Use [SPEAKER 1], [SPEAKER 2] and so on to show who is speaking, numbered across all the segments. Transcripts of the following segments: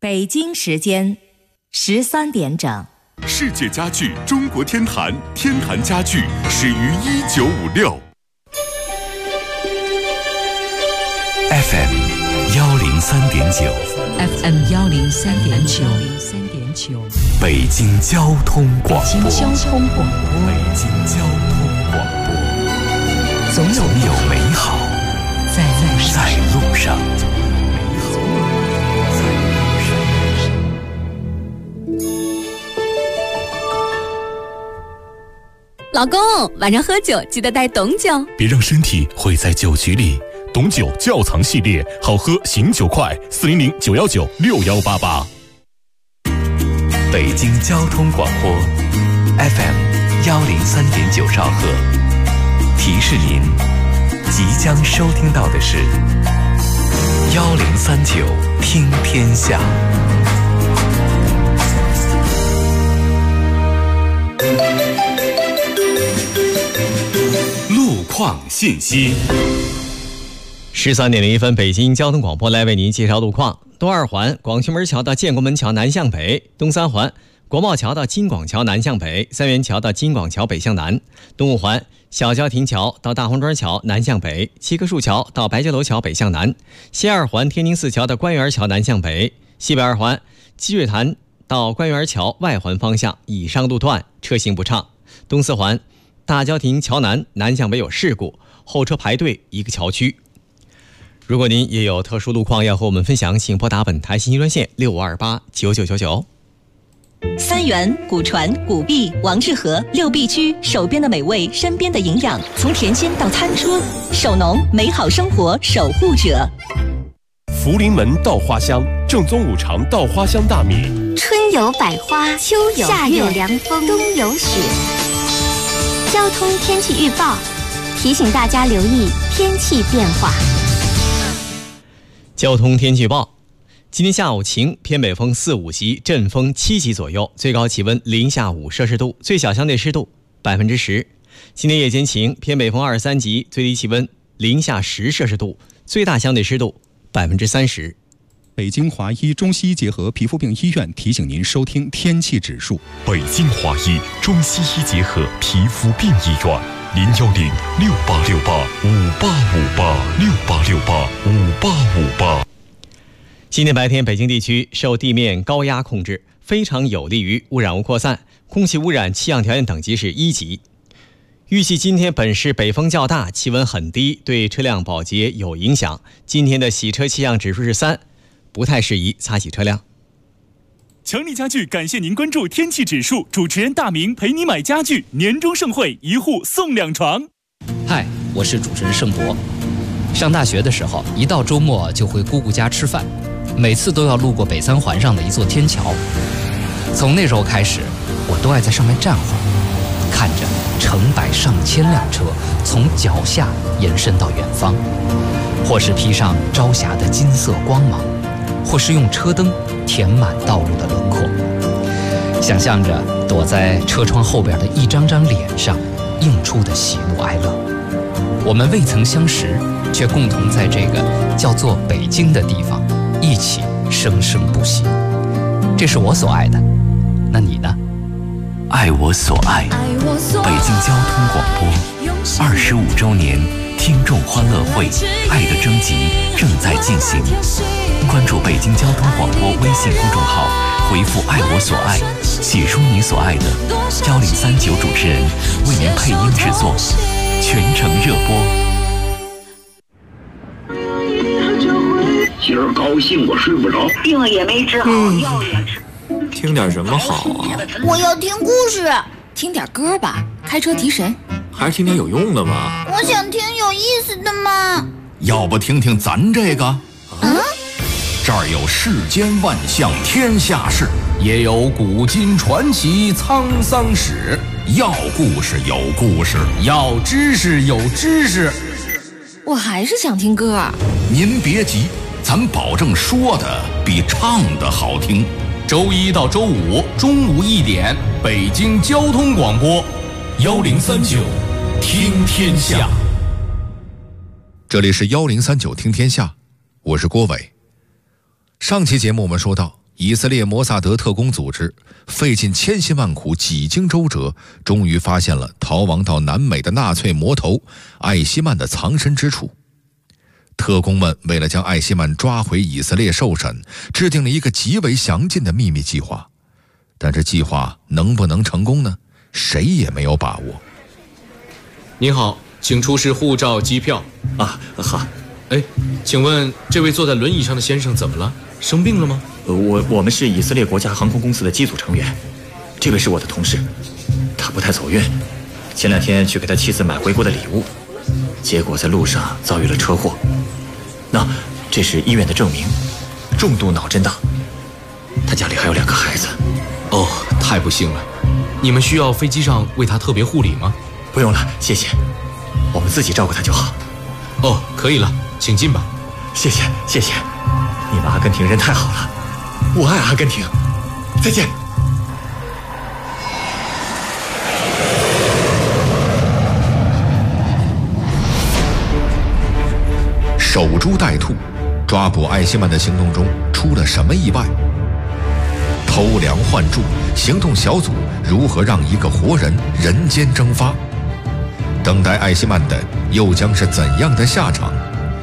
[SPEAKER 1] 北京时间13点整。
[SPEAKER 2] 世界家具中国天坛，天坛家具始于1956。
[SPEAKER 3] FM 103.9
[SPEAKER 4] FM 103.9
[SPEAKER 3] 北京交通广播。
[SPEAKER 4] 北京交通广播。
[SPEAKER 3] 北京交通广播。总有美好在路上。
[SPEAKER 5] 老公，晚上喝酒记得带董酒，
[SPEAKER 2] 别让身体毁在酒局里。董酒窖藏系列，好喝醒酒快，400-919-6188。
[SPEAKER 3] 北京交通广播 FM 103.9兆赫，提示您即将收听到的是1039听天下。
[SPEAKER 2] 路况信息。
[SPEAKER 6] 13点01分，北京交通广播来为您介绍路况。东二环广渠门桥到建国门桥南向北，东三环国贸桥到金广桥南向北，三元桥到金广桥北向南，东五环小郊亭桥到大红砖桥南向北，七棵树桥到白街楼桥北向南，西二环天宁寺桥到官园桥南向北，西北二环积水潭到官园桥外环方向以上路段车行不畅，东四环大郊亭桥南南向北有事故，后车排队一个桥区。如果您也有特殊路况要和我们分享，请拨打本台信息专线65289999。
[SPEAKER 7] 三元、古传、古碧、王致和6必居，手边的美味，身边的营养，从田间到餐桌，守农，美好生活守护者。
[SPEAKER 2] 福临门稻花香，正宗五常稻花香大米。
[SPEAKER 8] 春有百花，秋有夏有凉风，冬有雪。交通天气预报提醒大家留意天气变化。
[SPEAKER 6] 交通天气预报，今天下午晴，偏北风4、5级，阵风7级左右，最高气温零下5摄氏度，最小相对湿度10%。今天夜间晴，偏北风2、3级，最低气温零下10摄氏度，最大相对湿度30%。
[SPEAKER 9] 北京华医中西医结合皮肤病医院提醒您收听天气指数。
[SPEAKER 2] 北京华医中西医结合皮肤病医院，010-6868-5858，6868-5858。
[SPEAKER 6] 今天白天，北京地区受地面高压控制，非常有利于污染物扩散，空气污染气象条件等级是1级。预计今天本市北风较大，气温很低，对车辆保洁有影响。今天的洗车气象指数是3，不太适宜擦洗车辆。
[SPEAKER 10] 强力家具感谢您关注天气指数，主持人大明陪你买家具，年终盛会1户送2床。
[SPEAKER 11] 嗨，我是主持人盛博。上大学的时候，一到周末就回姑姑家吃饭，每次都要路过北三环上的一座天桥。从那时候开始，我都爱在上面站会儿，看着成百上千辆车从脚下延伸到远方，或是披上朝霞的金色光芒，或是用车灯填满道路的轮廓，想象着躲在车窗后边的一张张脸上映出的喜怒哀乐。我们未曾相识，却共同在这个叫做北京的地方一起生生不息。这是我所爱的，那你呢？
[SPEAKER 3] 爱我所爱，北京交通广播25周年听众欢乐会爱的征集正在进行，关注北京交通广播微信公众号，回复爱我所爱，写出你所爱的，1039主持人为您配音制作，全程热播。
[SPEAKER 12] 今儿高兴我睡不着，
[SPEAKER 13] 病也没治好，药也吃。
[SPEAKER 14] 听点什么好啊？
[SPEAKER 15] 我要听故事。
[SPEAKER 5] 听点歌吧，开车提神。
[SPEAKER 14] 还是听点有用的吧。
[SPEAKER 15] 我想听有意思的嘛。
[SPEAKER 16] 要不听听咱这个？这儿有世间万象天下事，也有古今传奇沧桑史。要故事有故事，要知识有知识。
[SPEAKER 5] 我还是想听歌。
[SPEAKER 16] 您别急，咱保证说的比唱的好听。周一到周五中午1点，北京交通广播1039听天下。
[SPEAKER 17] 这里是1039听天下，我是郭伟。上期节目我们说到，
[SPEAKER 12] 以色列摩萨德特工组织费尽千辛万苦，几经周折，终于发现了逃亡到南美的纳粹魔头艾希曼的藏身之处。特工们为了将艾希曼抓回以色列受审，制定了一个极为详尽的秘密计划。但这计划能不能成功呢？谁也没有把握。
[SPEAKER 14] 您好，请出示护照、机票。
[SPEAKER 17] 啊，好。
[SPEAKER 14] 哎，请问这位坐在轮椅上的先生怎么了？生病了吗？
[SPEAKER 17] 我们是以色列国家航空公司的机组成员，这位是我的同事，他不太走运，前2天去给他妻子买回国的礼物，结果在路上遭遇了车祸。那这是医院的证明，重度脑震荡，他家里还有2个孩子。
[SPEAKER 14] 哦，太不幸了。你们需要飞机上为他特别护理吗？
[SPEAKER 17] 不用了，谢谢，我们自己照顾他就好。
[SPEAKER 14] 哦，可以了，请进吧。
[SPEAKER 17] 谢谢，谢谢，你们阿根廷人太好了，我爱阿根廷。再见。
[SPEAKER 12] 守株待兔，抓捕艾希曼的行动中出了什么意外？偷梁换柱，行动小组如何让一个活人人间蒸发？等待艾希曼的又将是怎样的下场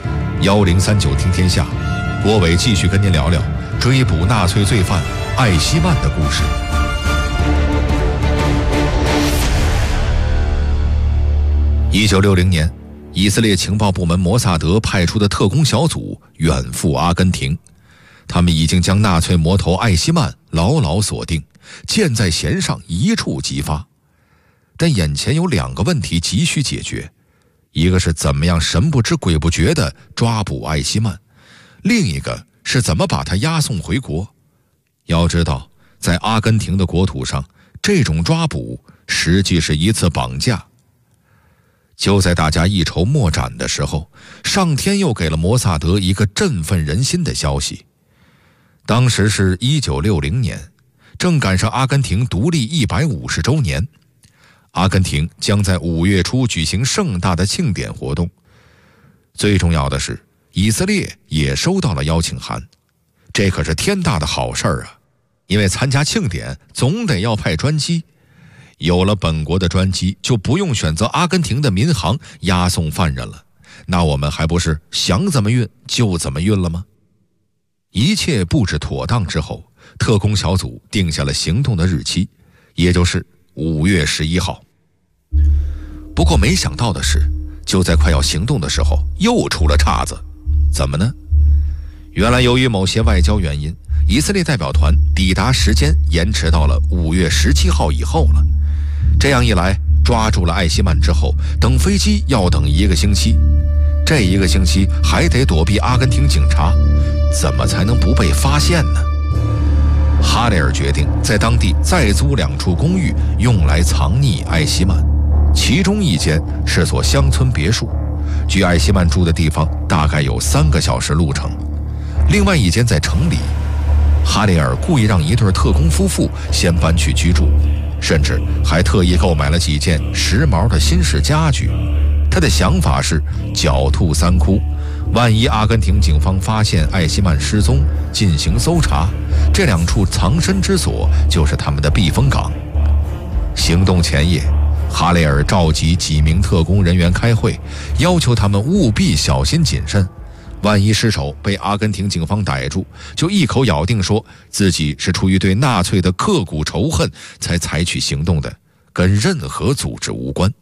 [SPEAKER 12] ？1039听天下，郭伟继续跟您聊聊追捕纳粹罪犯艾希曼的故事。1960年，以色列情报部门摩萨德派出的特工小组远赴阿根廷，他们已经将纳粹魔头艾希曼牢牢锁定，箭在弦上，一触即发。但眼前有2个问题急需解决，一个是怎么样神不知鬼不觉地抓捕艾希曼，另一个是怎么把他押送回国。要知道，在阿根廷的国土上，这种抓捕实际是一次绑架。就在大家一筹莫展的时候，上天又给了摩萨德一个振奋人心的消息。当时是1960年，正赶上阿根廷独立150周年，阿根廷将在5月初举行盛大的庆典活动。最重要的是，以色列也收到了邀请函，这可是天大的好事儿啊！因为参加庆典总得要派专机，有了本国的专机，就不用选择阿根廷的民航押送犯人了。那我们还不是想怎么运就怎么运了吗？一切布置妥当之后，特工小组定下了行动的日期，也就是5月11号。不过没想到的是，就在快要行动的时候，又出了岔子。怎么呢？原来由于某些外交原因，以色列代表团抵达时间延迟到了5月17号以后了。这样一来，抓住了艾希曼之后，等飞机要等1个星期，这1个星期还得躲避阿根廷警察，怎么才能不被发现呢？哈雷尔决定在当地再租2处公寓，用来藏匿艾希曼。其中一间是所乡村别墅，距艾希曼住的地方大概有3个小时路程。另外一间在城里，哈雷尔故意让一对特工夫妇先搬去居住，甚至还特意购买了几件时髦的新式家具。他的想法是狡兔3窟，万一阿根廷警方发现艾希曼失踪，进行搜查，这2处藏身之所就是他们的避风港。行动前夜，哈雷尔召集几名特工人员开会，要求他们务必小心谨慎，万一失手被阿根廷警方逮住，就一口咬定说自己是出于对纳粹的刻骨仇恨才采取行动的，跟任何组织无关。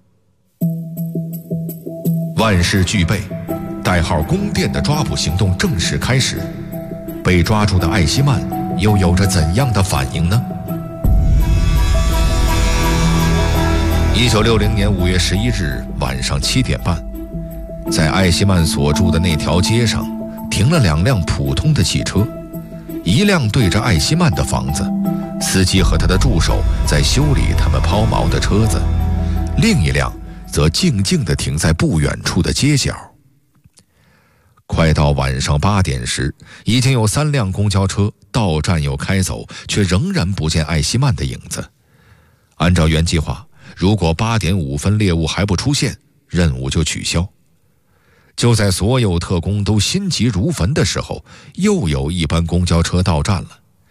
[SPEAKER 12] 万事俱备，代号宫殿的抓捕行动正式开始。被抓住的艾希曼又有着怎样的反应呢？1960年5月11日晚上7点半，在艾希曼所住的那条街上，停了2辆普通的汽车，一辆对着艾希曼的房子，司机和他的助手在修理他们抛锚的车子，另一辆则静静地停在不远处的街角。快到晚上8点时，已经有3辆公交车到站又开走，却仍然不见艾希曼的影子。按照原计划，如果8点5分猎物还不出现，任务就取消。就在所有特工都心急如焚的时候，又有一班公交车到站了。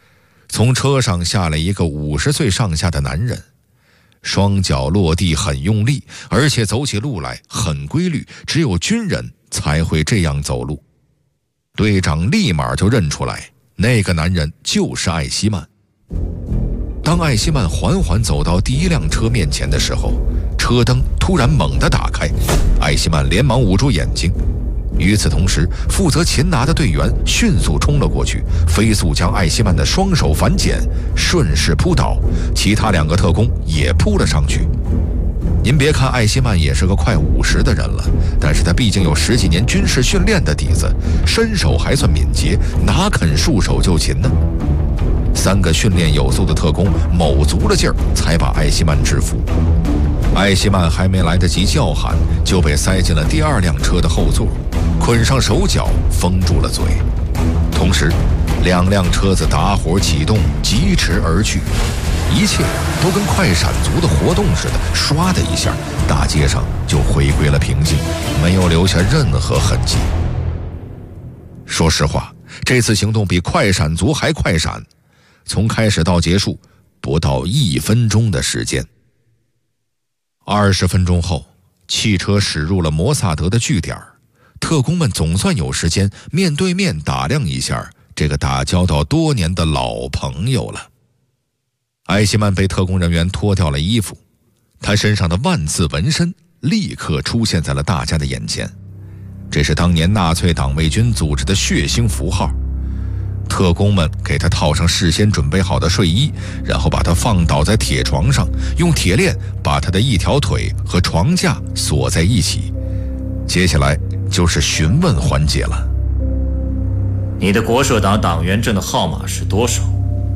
[SPEAKER 12] 从车上下来一个50岁上下的男人，双脚落地很用力，而且走起路来很规律，只有军人才会这样走路。队长立马就认出来，那个男人就是艾希曼。当艾希曼缓缓走到第一辆车面前的时候，车灯突然猛地打开，艾希曼连忙捂住眼睛。与此同时，负责擒拿的队员迅速冲了过去，飞速将艾希曼的双手反剪，顺势扑倒，其他2个特工也扑了上去。您别看艾希曼也是个快50的人了，但是他毕竟有10几年军事训练的底子，身手还算敏捷，哪肯束手就擒呢？3个训练有素的特工卯足了劲儿，才把艾希曼制服。艾希曼还没来得及叫喊，就被塞进了第2辆车的后座，捆上手脚，封住了嘴。同时，2辆车子打火启动，疾驰而去，一切都跟快闪族的活动似的，唰的一下，大街上就回归了平静，没有留下任何痕迹。说实话，这次行动比快闪族还快闪，从开始到结束不到1分钟的时间。20分钟后，汽车驶入了摩萨德的据点，特工们总算有时间面对面打量一下这个打交道多年的老朋友了。艾希曼被特工人员脱掉了衣服，他身上的万字纹身立刻出现在了大家的眼前，这是当年纳粹党卫军组织的血腥符号。特工们给他套上事先准备好的睡衣，然后把他放倒在铁床上，用铁链把他的一条腿和床架锁在一起。接下来就是询问环节了。
[SPEAKER 17] 你的国社党党员证的号码是多少？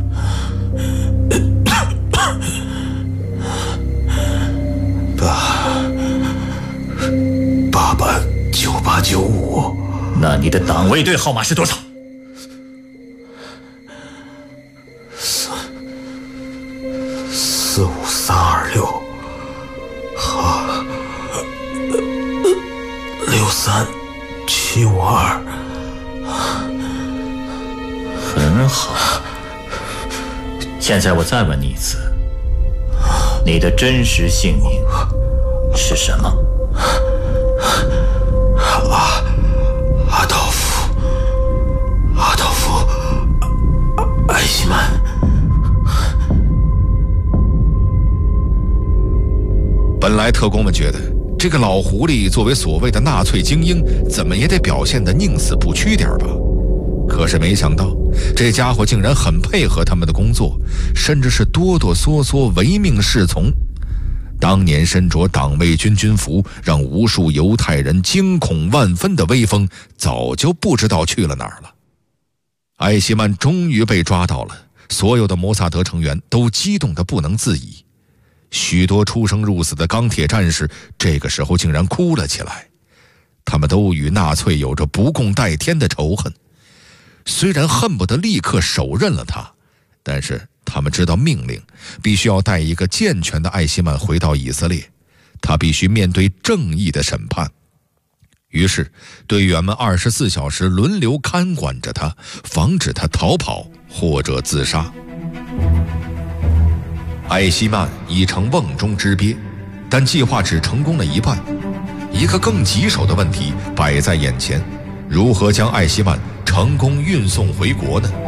[SPEAKER 18] 889895。
[SPEAKER 17] 那你的党卫队号码是多少
[SPEAKER 18] ？45326和63752。
[SPEAKER 17] 很好，现在我再问你一次，你的真实姓名是什么？
[SPEAKER 18] 阿道夫艾希曼。
[SPEAKER 12] 本来特工们觉得这个老狐狸作为所谓的纳粹精英，怎么也得表现得宁死不屈点吧。可是没想到，这家伙竟然很配合他们的工作，甚至是哆哆嗦嗦，唯命是从。当年身着党卫军军服，让无数犹太人惊恐万分的威风，早就不知道去了哪儿了。艾希曼终于被抓到了，所有的摩萨德成员都激动得不能自已。许多出生入死的钢铁战士这个时候竟然哭了起来，他们都与纳粹有着不共戴天的仇恨。虽然恨不得立刻手刃了他，但是他们知道命令必须要带一个健全的艾希曼回到以色列，他必须面对正义的审判。于是队员们24小时轮流看管着他，防止他逃跑或者自杀。艾希曼已成瓮中之鳖，但计划只成功了一半。一个更棘手的问题摆在眼前，如何将艾希曼成功运送回国呢？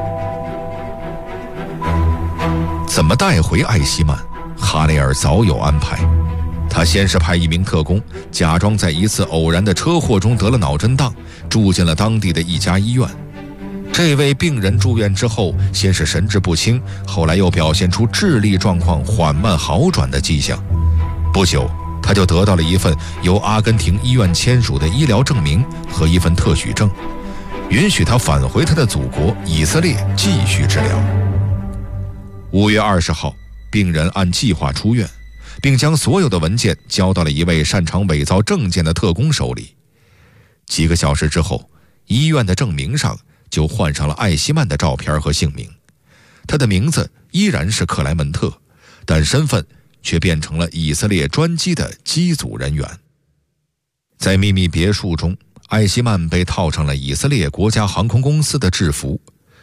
[SPEAKER 12] 怎么带回艾希曼？哈雷尔早有安排。他先是派一名特工假装在一次偶然的车祸中得了脑震荡，住进了当地的一家医院。这位病人住院之后，先是神志不清，后来又表现出智力状况缓慢好转的迹象。不久，他就得到了一份由阿根廷医院签署的医疗证明和一份特许证，允许他返回他的祖国以色列继续治疗。5月20号，病人按计划出院，并将所有的文件交到了一位擅长伪造证件的特工手里。几个小时之后，医院的证明上就换上了艾希曼的照片和姓名，他的名字依然是克莱门特，但身份却变成了以色列专机的机组人员。在秘密别墅中，艾希曼被套上了以色列国家航空公司的制服，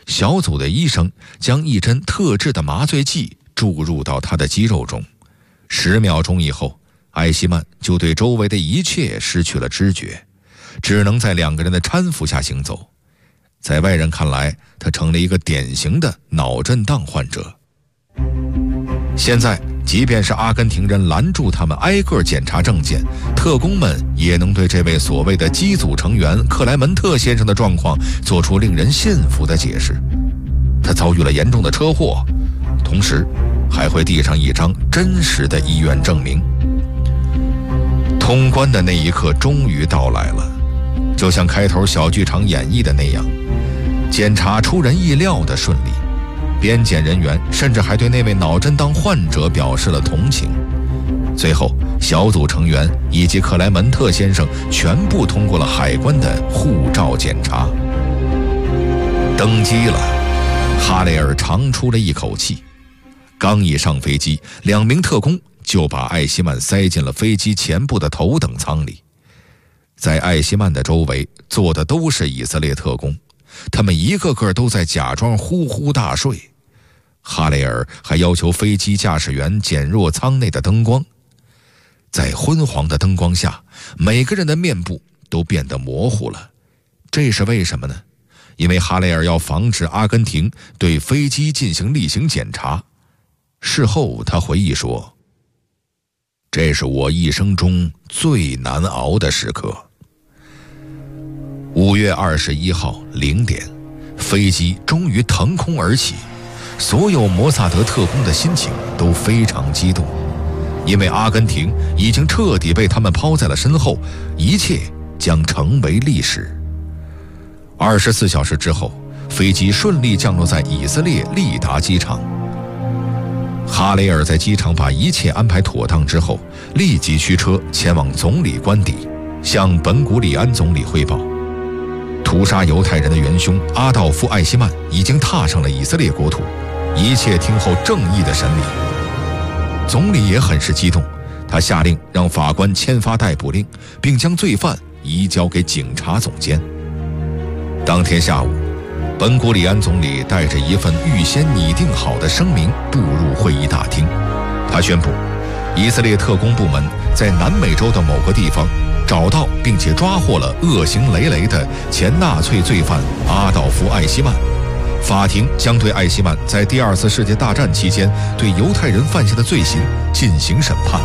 [SPEAKER 12] 小组的医生将一针特制的麻醉剂注入到他的肌肉中，10秒钟以后，艾希曼就对周围的一切失去了知觉，只能在2个人的搀扶下行走。在外人看来，他成了一个典型的脑震荡患者。现在即便是阿根廷人拦住他们挨个检查证件，特工们也能对这位所谓的机组成员克莱门特先生的状况做出令人信服的解释。他遭遇了严重的车祸，同时还会递上一张真实的医院证明。通关的那一刻终于到来了，就像开头小剧场演绎的那样，检查出人意料的顺利。边检人员甚至还对那位脑震荡患者表示了同情。最后，小组成员以及克莱门特先生全部通过了海关的护照检查。登机了，哈雷尔长出了一口气。刚一上飞机，2名特工就把艾希曼塞进了飞机前部的头等舱里。在艾希曼的周围坐的都是以色列特工，他们一个个都在假装呼呼大睡。哈雷尔还要求飞机驾驶员减弱舱内的灯光。在昏黄的灯光下，每个人的面部都变得模糊了。这是为什么呢？因为哈雷尔要防止阿根廷对飞机进行例行检查。事后他回忆说，这是我一生中最难熬的时刻。5月21号0点，飞机终于腾空而起，所有摩萨德特工的心情都非常激动，因为阿根廷已经彻底被他们抛在了身后，一切将成为历史。24小时之后，飞机顺利降落在以色列利达机场。哈雷尔在机场把一切安排妥当之后，立即驱车前往总理官邸，向本古里安总理汇报，屠杀犹太人的元凶阿道夫·艾希曼已经踏上了以色列国土，一切听候正义的审理。总理也很是激动，他下令让法官签发逮捕令，并将罪犯移交给警察总监。当天下午，本古里安总理带着一份预先拟定好的声明步入会议大厅。他宣布，以色列特工部门在南美洲的某个地方找到并且抓获了恶行累累的前纳粹罪犯阿道夫·艾希曼。法庭将对艾希曼在第2次世界大战期间对犹太人犯下的罪行进行审判。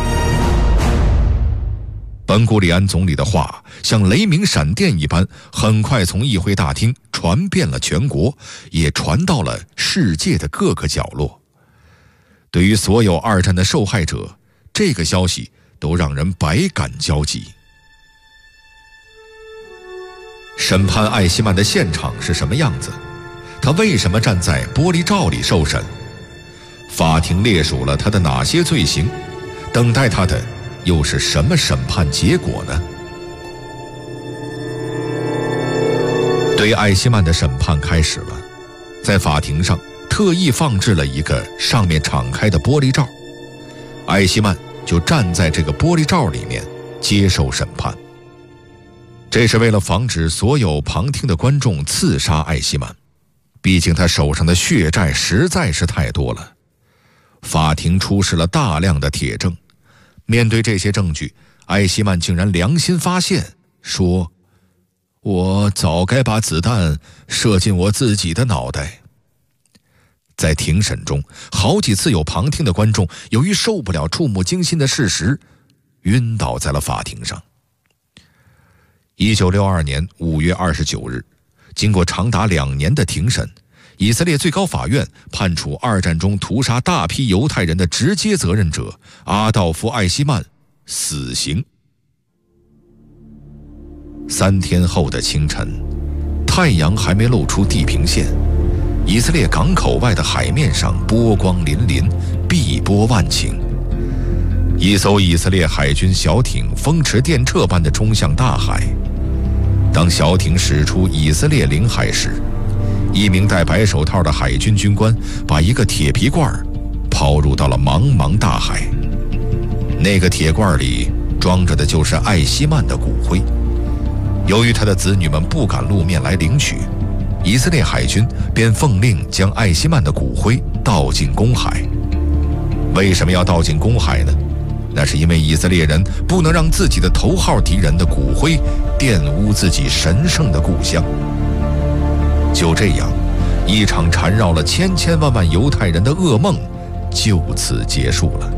[SPEAKER 12] 本古里安总理的话像雷鸣闪电一般，很快从议会大厅传遍了全国，也传到了世界的各个角落。对于所有2战的受害者，这个消息都让人百感交集。审判艾希曼的现场是什么样子？他为什么站在玻璃罩里受审？法庭列数了他的哪些罪行？等待他的又是什么审判结果呢？对艾希曼的审判开始了，在法庭上特意放置了一个上面敞开的玻璃罩，艾希曼就站在这个玻璃罩里面接受审判。这是为了防止所有旁听的观众刺杀艾希曼，毕竟他手上的血债实在是太多了。法庭出示了大量的铁证，面对这些证据，艾希曼竟然良心发现，说：“我早该把子弹射进我自己的脑袋。”在庭审中，好几次有旁听的观众由于受不了触目惊心的事实，晕倒在了法庭上。1962年5月29日，经过长达2年的庭审，以色列最高法院判处2战中屠杀大批犹太人的直接责任者阿道夫·艾希曼死刑。3天后的清晨，太阳还没露出地平线，以色列港口外的海面上波光粼粼，碧波万顷。一艘以色列海军小艇风驰电掣般地冲向大海。当小艇驶出以色列领海时，一名戴白手套的海军军官把一个铁皮罐抛入到了茫茫大海。那个铁罐里装着的就是艾希曼的骨灰。由于他的子女们不敢露面来领取， 以色列海军便奉令将艾希曼的骨灰倒进公海。为什么要倒进公海呢？那是因为以色列人不能让自己的头号敌人的骨灰玷污自己神圣的故乡。就这样，一场缠绕了千千万万犹太人的噩梦就此结束了。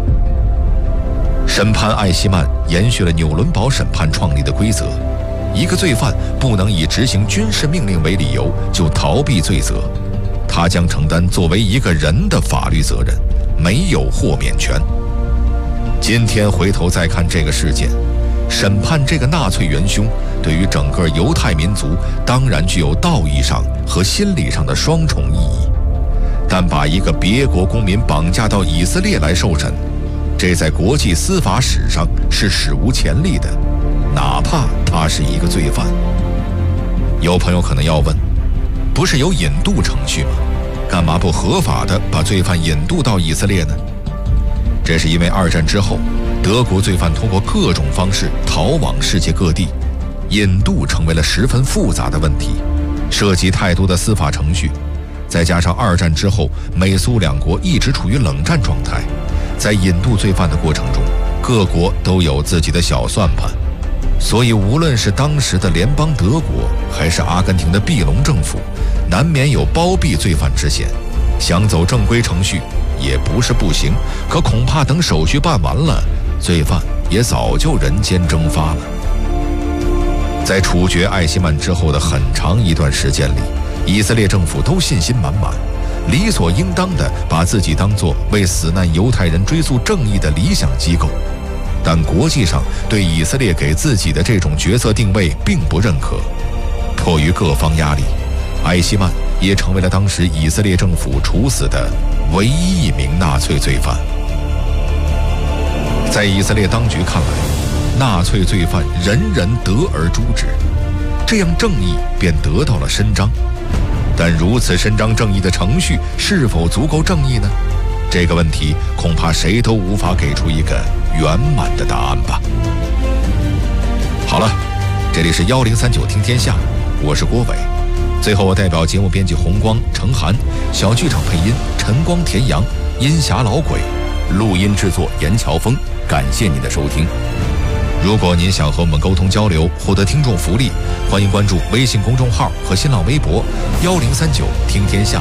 [SPEAKER 12] 审判艾希曼延续了纽伦堡审判创立的规则，一个罪犯不能以执行军事命令为理由就逃避罪责，他将承担作为一个人的法律责任，没有豁免权。今天回头再看这个事件，审判这个纳粹元凶，对于整个犹太民族当然具有道义上和心理上的双重意义。但把一个别国公民绑架到以色列来受审，这在国际司法史上是史无前例的，哪怕他是一个罪犯。有朋友可能要问，不是有引渡程序吗？干嘛不合法的把罪犯引渡到以色列呢？这是因为二战之后，德国罪犯通过各种方式逃往世界各地，引渡成为了十分复杂的问题，涉及太多的司法程序。再加上二战之后，美苏两国一直处于冷战状态，在引渡罪犯的过程中，各国都有自己的小算盘，所以无论是当时的联邦德国，还是阿根廷的庇隆政府，难免有包庇罪犯之嫌。想走正规程序也不是不行，可恐怕等手续办完了，罪犯也早就人间蒸发了。在处决艾希曼之后的很长一段时间里，以色列政府都信心满满，理所应当地把自己当作为死难犹太人追溯正义的理想机构。但国际上对以色列给自己的这种角色定位并不认可，迫于各方压力，艾希曼也成为了当时以色列政府处死的唯一一名纳粹罪犯。在以色列当局看来，纳粹罪犯人人得而诛之，这样正义便得到了伸张。但如此伸张正义的程序是否足够正义呢？这个问题恐怕谁都无法给出一个圆满的答案吧。好了，这里是1039听天下，我是郭伟。最后我代表节目编辑红光、程涵，小剧场配音陈光、田阳，音匣老鬼，录音制作严乔峰，感谢您的收听。如果您想和我们沟通交流，获得听众福利，欢迎关注微信公众号和新浪微博1039听天下。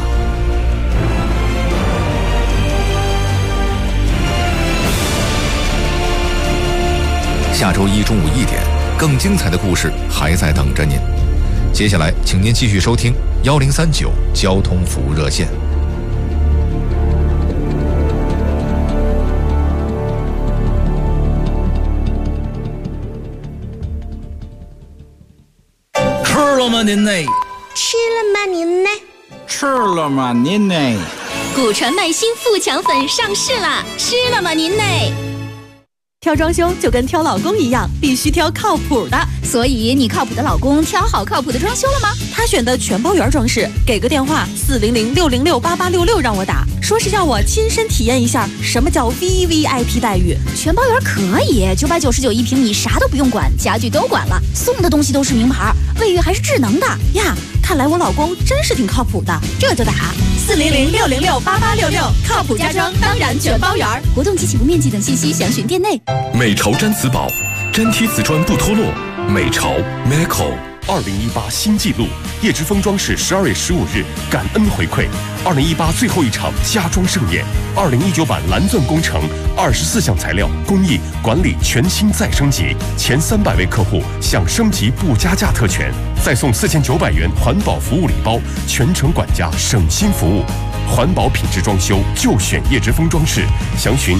[SPEAKER 12] 下周一中午1点，更精彩的故事还在等着您。接下来，请您继续收听1039交通服务热线。
[SPEAKER 19] 吃了吗您呢？
[SPEAKER 15] 吃了吗您呢？
[SPEAKER 19] 吃了吗您呢？
[SPEAKER 5] 古传麦新富强粉上市啦！吃了吗您呢？
[SPEAKER 20] 挑装修就跟挑老公一样，必须挑靠谱的。
[SPEAKER 5] 所以你靠谱的老公挑好靠谱的装修了吗？
[SPEAKER 20] 他选的全包圆装饰，给个电话400-606-8866让我打，说是要我亲身体验一下什么叫 VVIP 待遇。
[SPEAKER 5] 全包圆可以，999一平米，啥都不用管，家具都管了，送的东西都是名牌，卫浴还是智能的
[SPEAKER 20] 呀。看来我老公真是挺靠谱的，这就打400-606-8866，靠谱家装当然全包圆。
[SPEAKER 5] 活动及起步面积等信息详询店内。
[SPEAKER 2] 美潮毡瓷宝，粘贴瓷砖不脱落。美潮 Meco 2018新纪录，叶之峰装饰12月15日感恩回馈2018最后一场家装盛宴，2019版蓝钻工程24项材料工艺管理全新再升级，前300位客户享升级不加价特权，再送4900元环保服务礼包，全程管家省心服务。环保品质装修就选叶之峰装饰，详询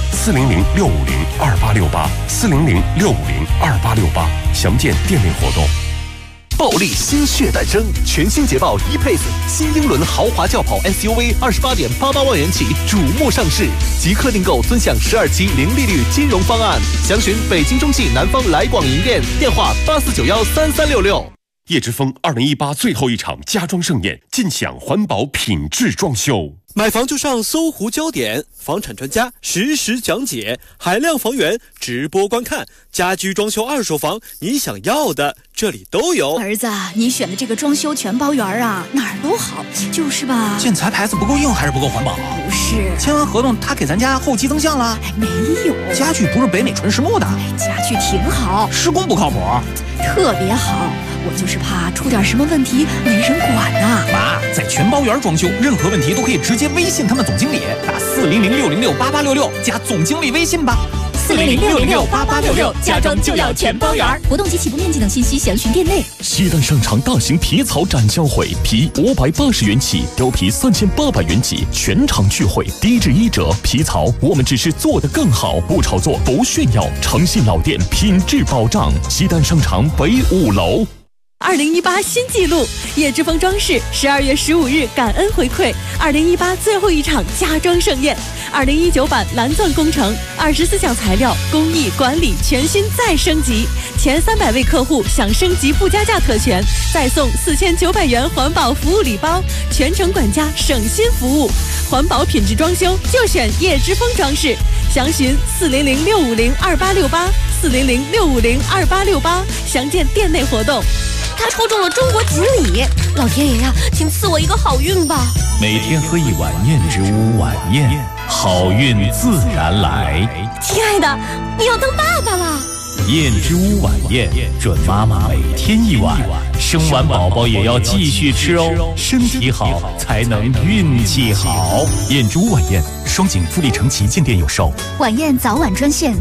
[SPEAKER 2] 400-650-2868，400-650-2868，详见店内活动。
[SPEAKER 21] 暴力新血诞生，全新捷豹E-Pace 新英伦豪华轿跑 SUV28.88万元起瞩目上市，即刻订购尊享12期零利率金融方案，详询北京中汽南方来广营店，电话84913366。
[SPEAKER 2] 叶之峰2018最后一场家装盛宴，尽享环保品质装修。
[SPEAKER 1] 买房就上搜狐焦点，房产专家实时讲解，海量房源直播观看，家居装修二手房，你想要的这里都有。
[SPEAKER 5] 儿子，你选的这个装修全包园啊，哪儿都好，就是吧？
[SPEAKER 19] 建材牌子不够硬还是不够环保？
[SPEAKER 5] 不是，
[SPEAKER 19] 签完合同他给咱家后期增项了？
[SPEAKER 5] 没有，
[SPEAKER 19] 家具不是北美纯实木的，
[SPEAKER 5] 家具挺好，
[SPEAKER 19] 施工不靠谱，
[SPEAKER 5] 特别好。我就是怕出点什么问题没人管呐。
[SPEAKER 19] 妈，在全包园装修，任何问题都可以直接微信他们总经理，打400-606-8866加总经理微信吧。
[SPEAKER 5] 400-606-8866，家装就要全包园。活动及起步面积等信息详询店内。
[SPEAKER 2] 西单商场大型皮草展销会，皮580元起，貂皮3800元起，全场聚会，低至1折。皮草我们只是做得更好，不炒作，不炫耀，诚信老店，品质保障。西单商场北5楼。
[SPEAKER 20] 2018新纪录，叶之峰装饰12月15日感恩回馈2018最后一场家装盛宴，2019版蓝钻工程，24项材料，工艺管理全新再升级，前300位客户享升级不加价特权，再送4900元环保服务礼包，全程管家省心服务，环保品质装修就选叶之峰装饰，详询400-650-2868，400-650-2868，详见店内活动。
[SPEAKER 15] 他抽中了中国锦鲤，老天爷呀，请赐我一个好运吧！
[SPEAKER 22] 每天喝一碗燕之屋晚宴，好运自然来。
[SPEAKER 15] 亲爱的，你要当爸爸了。
[SPEAKER 22] 燕之屋晚宴，准妈妈每天一碗，生完宝宝也要继续吃哦，身体好才能运气好。
[SPEAKER 2] 燕之屋晚宴，双井富力城旗舰店有售。
[SPEAKER 5] 晚宴早晚专线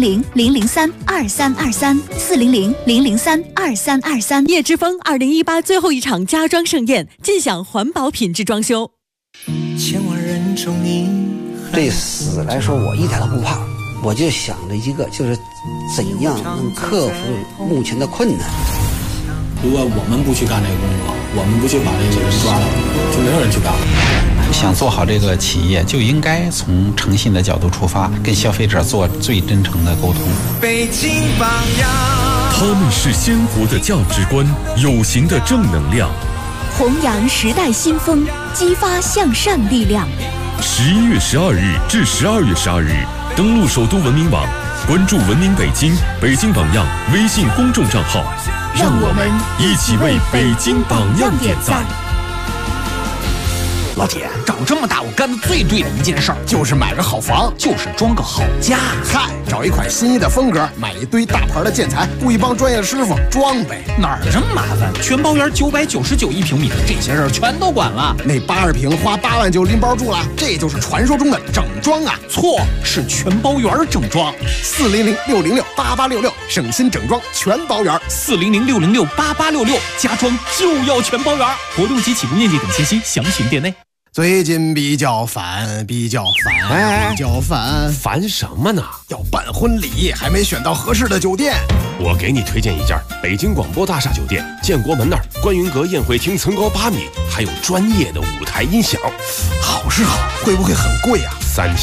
[SPEAKER 5] 400-003-2323，400-003-2323。
[SPEAKER 20] 叶之峰2018最后一场家装盛宴，尽享环保品质装修。
[SPEAKER 23] 千万人中你，对死来说我一点都不怕，我就想着一个，就是怎样能克服目前的困难。
[SPEAKER 14] 如果我们不去干这个工作，我们不去把这个人抓到，就没有人去干了。
[SPEAKER 24] 想做好这个企业，就应该从诚信的角度出发，跟消费者做最真诚的沟通。
[SPEAKER 25] 北京榜样，
[SPEAKER 2] 他们是鲜活的价值观，有形的正能量，
[SPEAKER 5] 弘扬时代新风，激发向善力量。
[SPEAKER 2] 11月12日至12月12日，登录首都文明网，关注文明北京、北京榜样微信公众账号，
[SPEAKER 5] 让我们一起为北京榜样点赞。
[SPEAKER 19] 老铁，长这么大我干的最对的一件事儿，就是买个好房，就是装个好家。
[SPEAKER 26] 嗨，找一款心仪的风格，买一堆大牌的建材，雇一帮专业的师傅装呗。
[SPEAKER 19] 哪儿这么麻烦？全包园999一平米，这些事儿全都管了。
[SPEAKER 26] 那80平花8万就拎包住了，这就是传说中的整装啊！
[SPEAKER 19] 错，是全包园整装。
[SPEAKER 26] 400-606-8866，省心整装全包园。
[SPEAKER 19] 400-606-8866，家装就要全包园。活动及起步面积等信息详询店内。
[SPEAKER 26] 最近比较烦，
[SPEAKER 18] 烦什么呢？
[SPEAKER 26] 要办婚礼，还没选到合适的酒店。
[SPEAKER 18] 我给你推荐一家北京广播大厦酒店，建国门那儿，观云阁宴会厅层高8米，还有专业的舞台音响。
[SPEAKER 26] 好是好，会不会很贵啊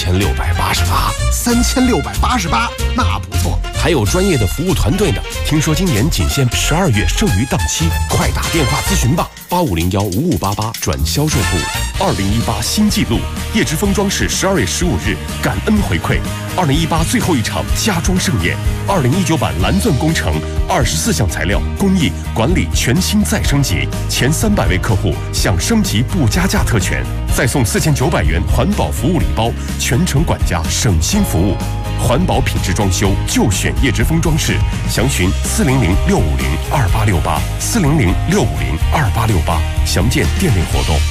[SPEAKER 26] ？3688，那不错。
[SPEAKER 18] 还有专业的服务团队呢。听说今年仅限12月剩余档期，快打电话咨询吧，8501-5588转销售部。2018新纪录，叶之峰装饰12月15日感恩回馈2018最后一场家装盛宴，2019版蓝钻工程，24项材料，工艺管理全新再升级，前300位客户享升级不加价特权，再送4900元环保服务礼包，全程管家省心服务。环保品质装修就选叶之峰装饰，详询400-650-2868，400-650-2868，详见店内活动。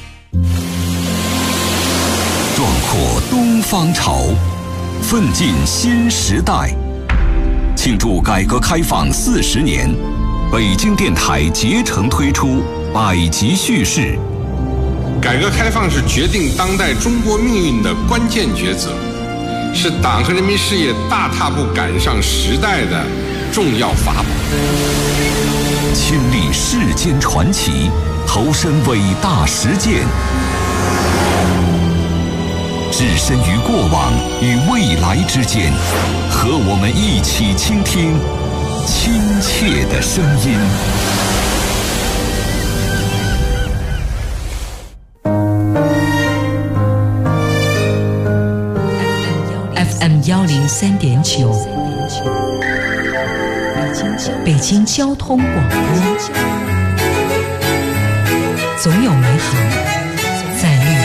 [SPEAKER 3] 壮阔东方潮，奋进新时代。庆祝改革开放40年，北京电台竭诚推出百集叙事。
[SPEAKER 27] 改革开放是决定当代中国命运的关键抉择，是党和人民事业大踏步赶上时代的重要法宝。
[SPEAKER 3] 亲历世间传奇，投身伟大实践，置身于过往与未来之间，和我们一起倾听亲切的声音。
[SPEAKER 4] 103.9，北京交通广播，总有美好